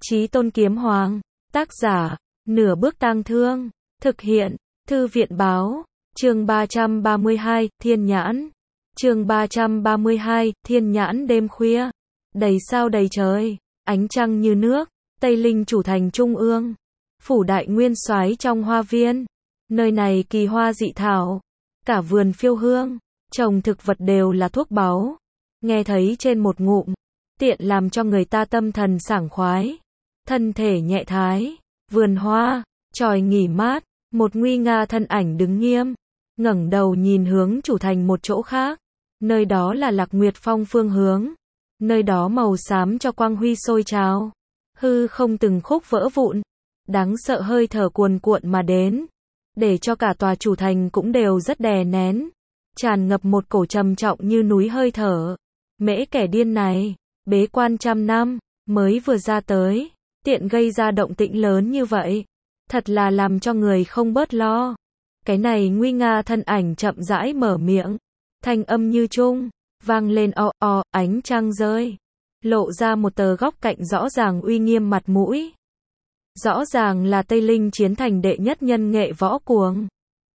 Chí Tôn Kiếm Hoàng. Tác giả, Nửa Bước Tang Thương. Thực hiện, Thư viện Báo. Chương 332, Thiên Nhãn. Chương 332, Thiên Nhãn đêm khuya. Đầy sao đầy trời, ánh trăng như nước, Tây Linh chủ thành trung ương. Phủ đại nguyên soái trong hoa viên. Nơi này kỳ hoa dị thảo, cả vườn phiêu hương, trồng thực vật đều là thuốc báu. Nghe thấy trên một ngụm, tiện làm cho người ta tâm thần sảng khoái. Thân thể nhẹ thái, vườn hoa, tròi nghỉ mát, một nguy nga thân ảnh đứng nghiêm, ngẩng đầu nhìn hướng chủ thành một chỗ khác. Nơi đó là Lạc Nguyệt Phong phương hướng. Nơi đó màu xám cho quang huy sôi trào, hư không từng khúc vỡ vụn, đáng sợ hơi thở cuồn cuộn mà đến, để cho cả tòa chủ thành cũng đều rất đè nén, tràn ngập một cổ trầm trọng như núi hơi thở. Mễ kẻ điên này, bế quan trăm năm, mới vừa ra tới, tiện gây ra động tĩnh lớn như vậy, thật là làm cho người không bớt lo. Cái này nguy nga thân ảnh chậm rãi mở miệng, thanh âm như trung, vang lên ánh trăng rơi, lộ ra một tờ góc cạnh rõ ràng uy nghiêm mặt mũi. Rõ ràng là Tây Linh Chiến Thành đệ nhất nhân Nghệ Võ Cuồng.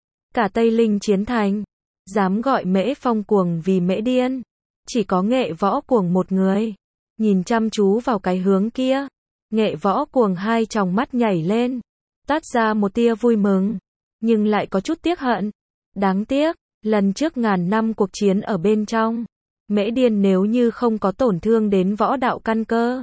Cả Tây Linh Chiến Thành, dám gọi Mễ Phong Cuồng vì Mễ điên, chỉ có Nghệ Võ Cuồng một người. Nhìn chăm chú vào cái hướng kia, Nghệ Võ Cuồng hai tròng mắt nhảy lên, toát ra một tia vui mừng, nhưng lại có chút tiếc hận. Đáng tiếc, lần trước ngàn năm cuộc chiến ở bên trong, Mễ điên nếu như không có tổn thương đến võ đạo căn cơ,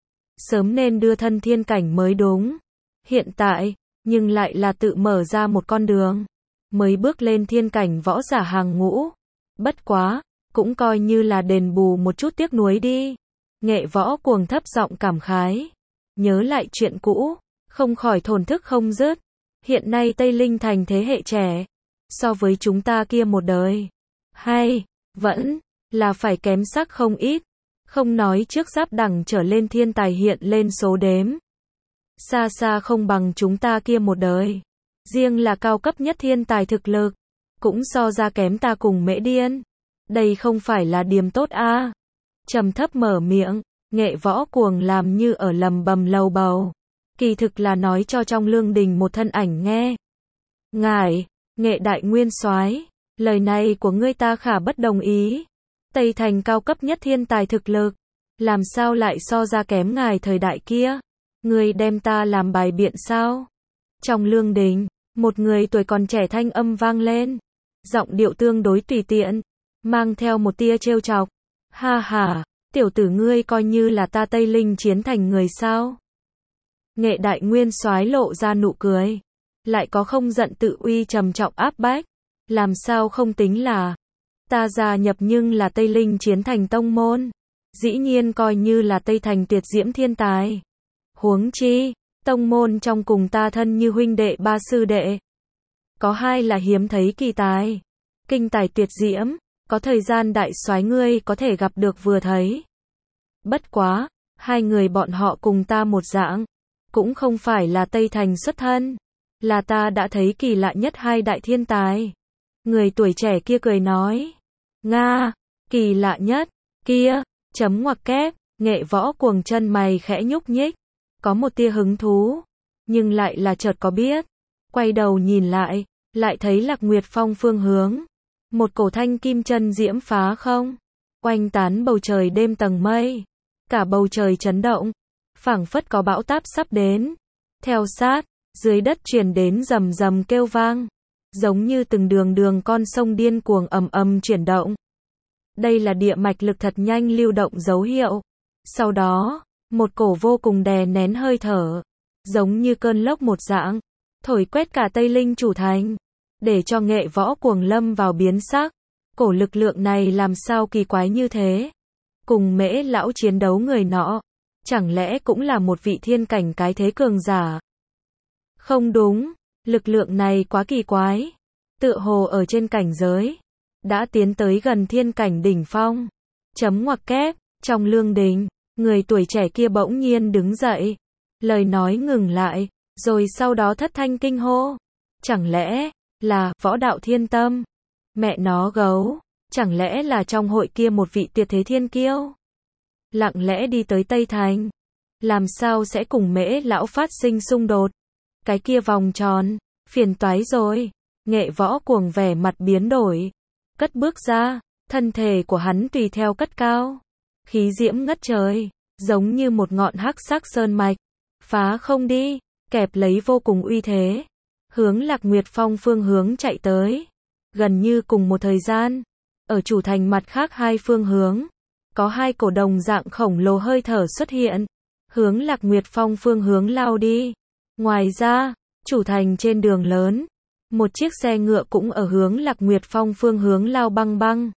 sớm nên đưa thân thiên cảnh mới đúng. Hiện tại, nhưng lại là tự mở ra một con đường, mới bước lên thiên cảnh võ giả hàng ngũ. Bất quá, cũng coi như là đền bù một chút tiếc nuối đi. Nghệ Võ Cuồng thấp giọng cảm khái, nhớ lại chuyện cũ, không khỏi thổn thức không dứt. Hiện nay Tây Linh Thành thế hệ trẻ, so với chúng ta kia một đời, hay, vẫn, là phải kém sắc không ít. Không nói trước giáp đẳng trở lên thiên tài hiện lên số đếm, xa xa không bằng chúng ta kia một đời. Riêng là cao cấp nhất thiên tài thực lực, cũng so ra kém ta cùng Mễ điên. Đây không phải là điểm tốt a. Trầm thấp mở miệng, Nghệ Võ Cuồng làm như ở lầm bầm lầu bầu, kỳ thực là nói cho trong lương đình một thân ảnh nghe. Ngài, Nghệ đại nguyên soái, lời này của ngươi ta khả bất đồng ý. Tây Thành cao cấp nhất thiên tài thực lực, làm sao lại so ra kém ngài thời đại kia? Ngươi đem ta làm bài biện sao? Trong lương đình, một người tuổi còn trẻ thanh âm vang lên, giọng điệu tương đối tùy tiện, mang theo một tia trêu chọc. Ha ha, tiểu tử ngươi coi như là ta Tây Linh Chiến Thành người sao? Nghệ đại nguyên soái lộ ra nụ cười, lại có không giận tự uy trầm trọng áp bách. Làm sao không tính là ta gia nhập nhưng là Tây Linh Chiến Thành tông môn, dĩ nhiên coi như là Tây Thành tuyệt diễm thiên tài. Huống chi, tông môn trong cùng ta thân như huynh đệ ba sư đệ, có hai là hiếm thấy kỳ tài, kinh tài tuyệt diễm, có thời gian đại soái ngươi có thể gặp được vừa thấy. Bất quá, hai người bọn họ cùng ta một dạng, cũng không phải là Tây Thành xuất thân, là ta đã thấy kỳ lạ nhất hai đại thiên tài. Người tuổi trẻ kia cười nói, Nga, kỳ lạ nhất, kia, chấm ngoặc kép. Nghệ Võ Cuồng chân mày khẽ nhúc nhích, có một tia hứng thú, nhưng lại là chợt có biết. Quay đầu nhìn lại thấy Lạc Nguyệt Phong phương hướng, một cổ thanh kim chân diễm phá không, oanh tán bầu trời đêm tầng mây, cả bầu trời chấn động, phảng phất có bão táp sắp đến. Theo sát, dưới đất truyền đến rầm rầm kêu vang, giống như từng đường đường con sông điên cuồng ầm ầm chuyển động. Đây là địa mạch lực thật nhanh lưu động dấu hiệu. Sau đó, một cổ vô cùng đè nén hơi thở, giống như cơn lốc một dạng, thổi quét cả Tây Linh chủ thành, để cho Nghệ Võ Cuồng lâm vào biến sắc. Cổ lực lượng này làm sao kỳ quái như thế? Cùng Mễ lão chiến đấu người nọ, chẳng lẽ cũng là một vị thiên cảnh cái thế cường giả? Không đúng, lực lượng này quá kỳ quái, tựa hồ ở trên cảnh giới đã tiến tới gần thiên cảnh đỉnh phong. Chấm ngoặc kép. Trong lương đình, người tuổi trẻ kia bỗng nhiên đứng dậy, lời nói ngừng lại, rồi sau đó thất thanh kinh hô, chẳng lẽ là võ đạo thiên tâm? Mẹ nó gấu, chẳng lẽ là trong hội kia một vị tuyệt thế thiên kiêu lặng lẽ đi tới Tây Thành? làm sao sẽ cùng Mễ lão phát sinh xung đột. Cái kia vòng tròn, phiền toái rồi. Nghệ Võ Cuồng vẻ mặt biến đổi, cất bước ra, thân thể của hắn tùy theo cất cao, khí diễm ngất trời, giống như một ngọn hắc sắc sơn mạch, phá không đi, kẹp lấy vô cùng uy thế, hướng Lạc Nguyệt Phong phương hướng chạy tới. Gần như cùng một thời gian, ở chủ thành mặt khác hai phương hướng, có hai cổ đồng dạng khổng lồ hơi thở xuất hiện, hướng Lạc Nguyệt Phong phương hướng lao đi. Ngoài ra, chủ thành trên đường lớn, một chiếc xe ngựa cũng ở hướng Lạc Nguyệt Phong phương hướng lao băng băng.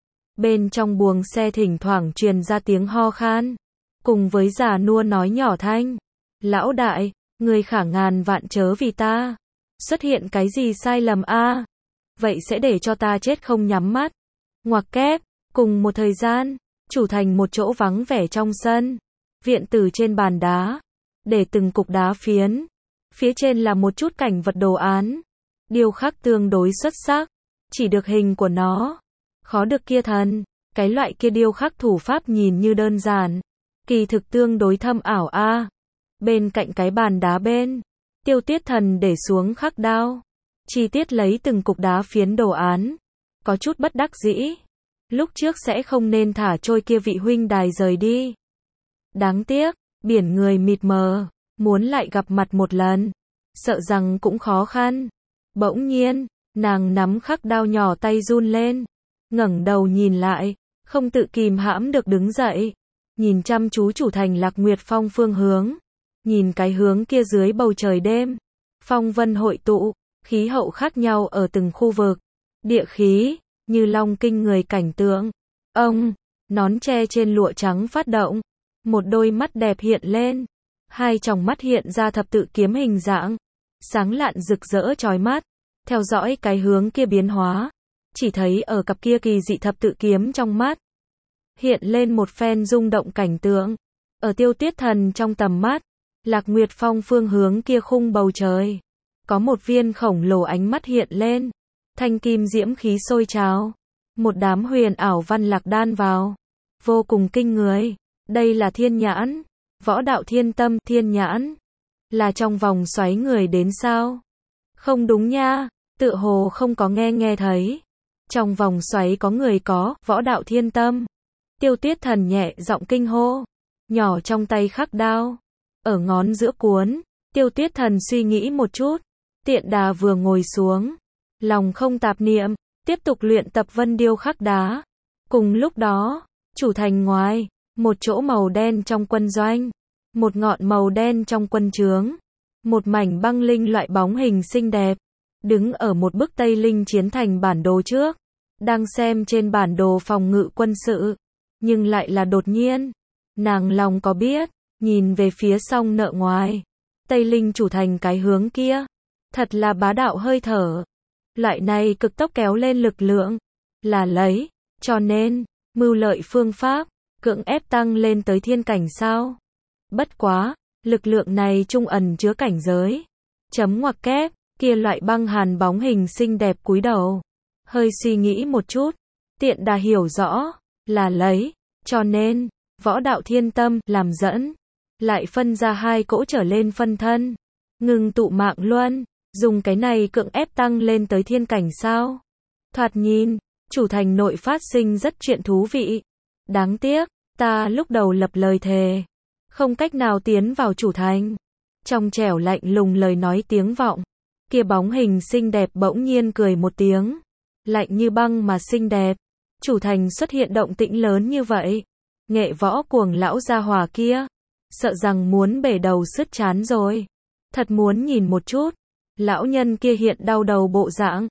Bên trong buồng xe thỉnh thoảng truyền ra tiếng ho khan, cùng với già nua nói nhỏ thanh. Lão đại, người khả ngàn vạn chớ vì ta xuất hiện cái gì sai lầm a, vậy sẽ để cho ta chết không nhắm mắt. Ngoặc kép, cùng một thời gian, chủ thành một chỗ vắng vẻ trong sân, viện tử trên bàn đá, để từng cục đá phiến, phía trên là một chút cảnh vật đồ án, điêu khắc tương đối xuất sắc, chỉ được hình của nó, khó được kia thần, cái loại kia điêu khắc thủ pháp nhìn như đơn giản, kỳ thực tương đối thâm ảo a. Bên cạnh cái bàn đá bên, Tiêu Tiết Thần để xuống khắc đao, chi tiết lấy từng cục đá phiến đồ án, có chút bất đắc dĩ. Lúc trước sẽ không nên thả trôi kia vị huynh đài rời đi. Đáng tiếc, biển người mịt mờ, muốn lại gặp mặt một lần, sợ rằng cũng khó khăn. Bỗng nhiên, nàng nắm khắc đao nhỏ tay run lên, ngẩng đầu nhìn lại, không tự kìm hãm được đứng dậy, nhìn chăm chú chủ thành Lạc Nguyệt Phong phương hướng, nhìn cái hướng kia dưới bầu trời đêm, phong vân hội tụ, khí hậu khác nhau ở từng khu vực, địa khí, như long kinh người cảnh tượng. Ông, nón tre trên lụa trắng phát động, một đôi mắt đẹp hiện lên, hai tròng mắt hiện ra thập tự kiếm hình dạng, sáng lạn rực rỡ chói mắt, theo dõi cái hướng kia biến hóa, chỉ thấy ở cặp kia kỳ dị thập tự kiếm trong mắt, hiện lên một phen rung động cảnh tượng, ở Tiêu Tiết Thần trong tầm mắt, Lạc Nguyệt Phong phương hướng kia khung bầu trời, có một viên khổng lồ ánh mắt hiện lên, thanh kim diễm khí sôi trào, một đám huyền ảo văn lạc đan vào, vô cùng kinh người. Đây là thiên nhãn, võ đạo thiên tâm, thiên nhãn, là trong vòng xoáy người đến sao? Không đúng nha, tựa hồ không có nghe thấy. Trong vòng xoáy có người có, võ đạo thiên tâm. Tiêu Tiết Thần nhẹ giọng kinh hô, nhỏ trong tay khắc đao, ở ngón giữa cuốn, Tiêu Tiết Thần suy nghĩ một chút, tiện đà vừa ngồi xuống, lòng không tạp niệm, tiếp tục luyện tập vân điêu khắc đá. Cùng lúc đó, chủ thành ngoài, một chỗ màu đen trong quân doanh, một ngọn màu đen trong quân trướng, một mảnh băng linh loại bóng hình xinh đẹp, đứng ở một bức Tây Linh chiến thành bản đồ trước, đang xem trên bản đồ phòng ngự quân sự, nhưng lại là đột nhiên, nàng lòng có biết, nhìn về phía song nợ ngoài, Tây Linh chủ thành cái hướng kia, thật là bá đạo hơi thở, loại này cực tốc kéo lên lực lượng, là lấy, cho nên, mưu lợi phương pháp, cưỡng ép tăng lên tới thiên cảnh sao? Bất quá, lực lượng này trung ẩn chứa cảnh giới. Chấm ngoặc kép, kia loại băng hàn bóng hình xinh đẹp cúi đầu. Hơi suy nghĩ một chút, tiện đà hiểu rõ, là lấy, cho nên, võ đạo thiên tâm, làm dẫn, lại phân ra hai cỗ trở lên phân thân. Ngừng tụ mạng luân, dùng cái này cưỡng ép tăng lên tới thiên cảnh sao? Thoạt nhìn, chủ thành nội phát sinh rất chuyện thú vị. Đáng tiếc, ta lúc đầu lập lời thề, không cách nào tiến vào chủ thành. Trong trẻo lạnh lùng lời nói tiếng vọng, kia bóng hình xinh đẹp bỗng nhiên cười một tiếng, lạnh như băng mà xinh đẹp. Chủ thành xuất hiện động tĩnh lớn như vậy, Nghệ Võ Cuồng lão gia hỏa kia, sợ rằng muốn bể đầu sứt trán rồi. Thật muốn nhìn một chút, lão nhân kia hiện đau đầu bộ dạng.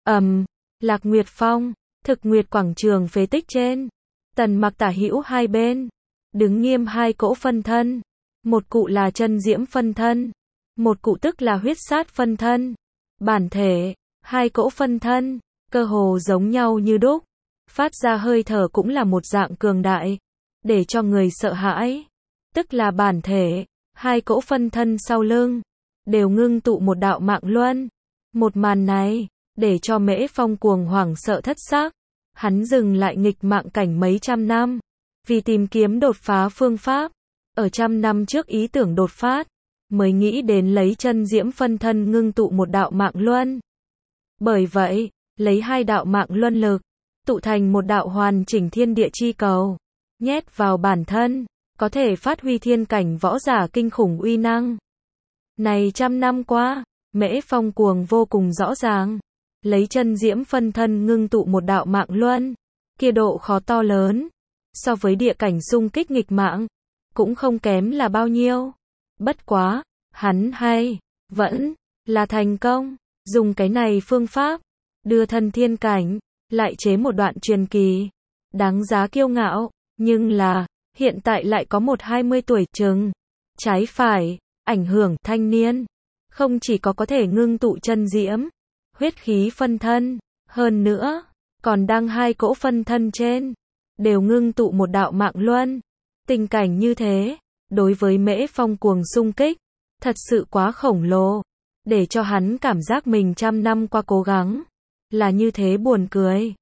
Lạc Nguyệt Phong, Thực Nguyệt quảng trường phế tích trên, Tần Mặc tả hữu hai bên, đứng nghiêm hai cỗ phân thân, một cụ là chân diễm phân thân, một cụ tức là huyết sát phân thân. Bản thể, hai cỗ phân thân, cơ hồ giống nhau như đúc, phát ra hơi thở cũng là một dạng cường đại, để cho người sợ hãi. Tức là bản thể, hai cỗ phân thân sau lưng, đều ngưng tụ một đạo mạng luân. Một màn này, để cho Mễ Phong cuồng hoảng sợ thất xác. Hắn dừng lại nghịch mạng cảnh mấy trăm năm, vì tìm kiếm đột phá phương pháp, ở trăm năm trước ý tưởng đột phát, mới nghĩ đến lấy chân diễm phân thân ngưng tụ một đạo mạng luân. Bởi vậy, lấy hai đạo mạng luân lực, tụ thành một đạo hoàn chỉnh thiên địa chi cầu, nhét vào bản thân, có thể phát huy thiên cảnh võ giả kinh khủng uy năng. Này trăm năm qua, Mễ Phong Cuồng vô cùng rõ ràng, lấy chân diễm phân thân ngưng tụ một đạo mạng luân, kia độ khó to lớn, so với địa cảnh xung kích nghịch mạng, cũng không kém là bao nhiêu. Bất quá, hắn vẫn là thành công, dùng cái này phương pháp, đưa thân thiên cảnh, lại chế một đoạn truyền kỳ, đáng giá kiêu ngạo, nhưng là, hiện tại lại có một 20 tuổi chừng, trái phải, ảnh hưởng thanh niên, không chỉ có thể ngưng tụ chân diễm, huyết khí phân thân, hơn nữa, còn đang hai cỗ phân thân trên, đều ngưng tụ một đạo mạng luân. Tình cảnh như thế, đối với Mễ Phong Cuồng xung kích, thật sự quá khổng lồ, để cho hắn cảm giác mình trăm năm qua cố gắng, là như thế buồn cười.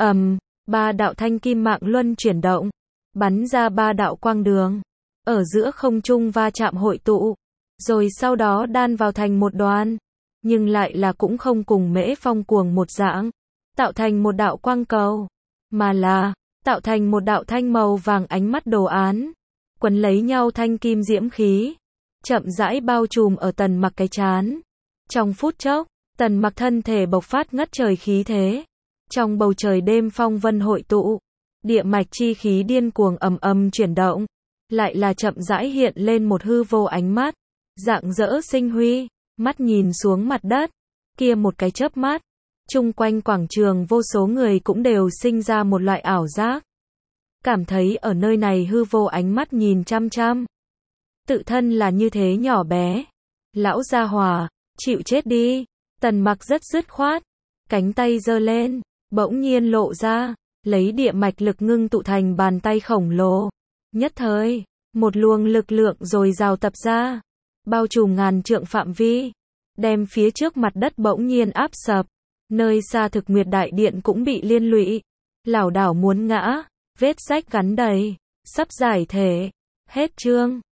Ba đạo thanh kim mạng luân chuyển động, bắn ra ba đạo quang đường, ở giữa không trung va chạm hội tụ, rồi sau đó đan vào thành một đoàn, nhưng lại là cũng không cùng Mễ Phong Cuồng một dạng, tạo thành một đạo quang cầu, mà là tạo thành một đạo thanh màu vàng ánh mắt đồ án, quấn lấy nhau thanh kim diễm khí, chậm rãi bao trùm ở Tần Mặc cái trán. Trong phút chốc, Tần Mặc thân thể bộc phát ngất trời khí thế, trong bầu trời đêm phong vân hội tụ, địa mạch chi khí điên cuồng chuyển động, lại là chậm rãi hiện lên một hư vô ánh mắt, rạng rỡ sinh huy, mắt nhìn xuống mặt đất, kia một cái chớp mắt, chung quanh quảng trường vô số người cũng đều sinh ra một loại ảo giác, cảm thấy ở nơi này hư vô ánh mắt nhìn chăm chăm, tự thân là như thế nhỏ bé. Lão gia hỏa, chịu chết đi. Tần Mặc rất dứt khoát, cánh tay giơ lên, bỗng nhiên lộ ra, lấy địa mạch lực ngưng tụ thành bàn tay khổng lồ. Nhất thời, một luồng lực lượng dồi dào tập ra, bao trùm ngàn trượng phạm vi, đem phía trước mặt đất bỗng nhiên áp sập, nơi xa Thực Nguyệt Đại Điện cũng bị liên lụy, lảo đảo muốn ngã, vết rách gắn đầy, sắp giải thể. Hết chương.